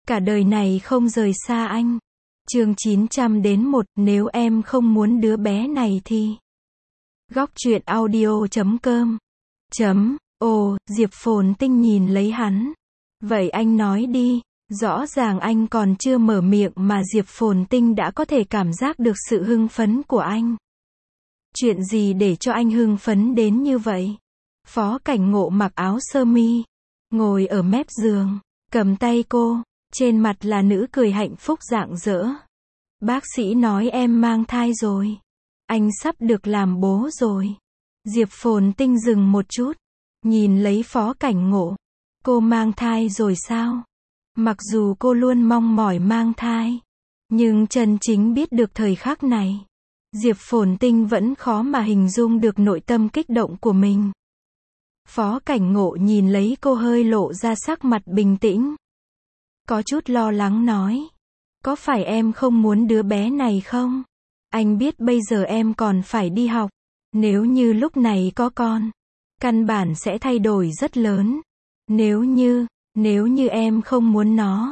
Cả đời này không rời xa anh. Chương 901, nếu em không muốn đứa bé này thì. Góc truyện audio.com. Ồ, Diệp Phồn Tinh nhìn lấy hắn. Vậy anh nói đi. Rõ ràng anh còn chưa mở miệng mà Diệp Phồn Tinh đã có thể cảm giác được sự hưng phấn của anh. Chuyện gì để cho anh hưng phấn đến như vậy? Phó Cảnh Ngộ mặc áo sơ mi, ngồi ở mép giường, cầm tay cô, trên mặt là nụ cười hạnh phúc rạng rỡ. Bác sĩ nói em mang thai rồi. Anh sắp được làm bố rồi. Diệp Phồn Tinh dừng một chút, nhìn lấy Phó Cảnh Ngộ. Cô mang thai rồi sao? Mặc dù cô luôn mong mỏi mang thai, nhưng chân chính biết được thời khắc này, Diệp Phồn Tinh vẫn khó mà hình dung được nội tâm kích động của mình. Phó Cảnh Ngộ nhìn lấy cô hơi lộ ra sắc mặt bình tĩnh. Có chút lo lắng nói. Có phải em không muốn đứa bé này không? Anh biết bây giờ em còn phải đi học. Nếu như lúc này có con, căn bản sẽ thay đổi rất lớn. Nếu như em không muốn nó,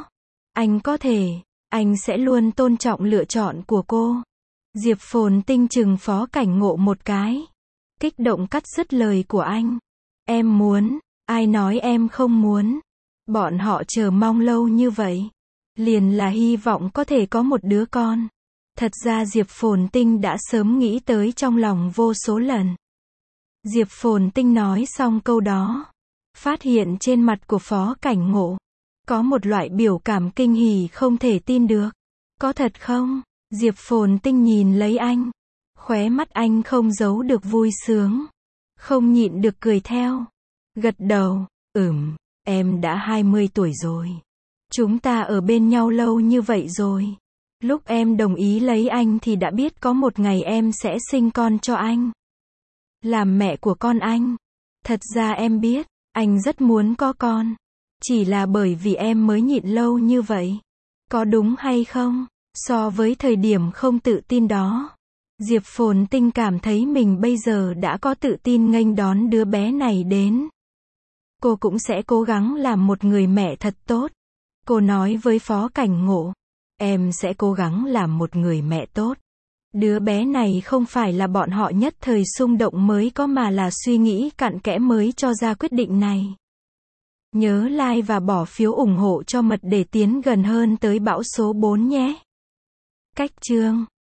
anh sẽ luôn tôn trọng lựa chọn của cô. Diệp Phồn Tinh chừng Phó Cảnh Ngộ một cái. Kích động cắt dứt lời của anh. Em muốn, ai nói em không muốn? Bọn họ chờ mong lâu như vậy, liền là hy vọng có thể có một đứa con. Thật ra Diệp Phồn Tinh đã sớm nghĩ tới trong lòng vô số lần. Diệp Phồn Tinh nói xong câu đó, phát hiện trên mặt của Phó Cảnh Ngộ có một loại biểu cảm kinh hỉ không thể tin được. Có thật không? Diệp Phồn Tinh nhìn lấy anh, khóe mắt anh không giấu được vui sướng, không nhịn được cười theo. Gật đầu, em đã 20 tuổi rồi. Chúng ta ở bên nhau lâu như vậy rồi. Lúc em đồng ý lấy anh thì đã biết có một ngày em sẽ sinh con cho anh. Làm mẹ của con anh. Thật ra em biết, anh rất muốn có con. Chỉ là bởi vì em mới nhịn lâu như vậy. Có đúng hay không? So với thời điểm không tự tin đó, Diệp Phồn Tinh cảm thấy mình bây giờ đã có tự tin nghênh đón đứa bé này đến. Cô cũng sẽ cố gắng làm một người mẹ thật tốt. Cô nói với Phó Cảnh Ngộ, em sẽ cố gắng làm một người mẹ tốt. Đứa bé này không phải là bọn họ nhất thời xung động mới có mà là suy nghĩ cặn kẽ mới cho ra quyết định này. Nhớ like và bỏ phiếu ủng hộ cho Mật để tiến gần hơn tới bão số 4 nhé. Cách chương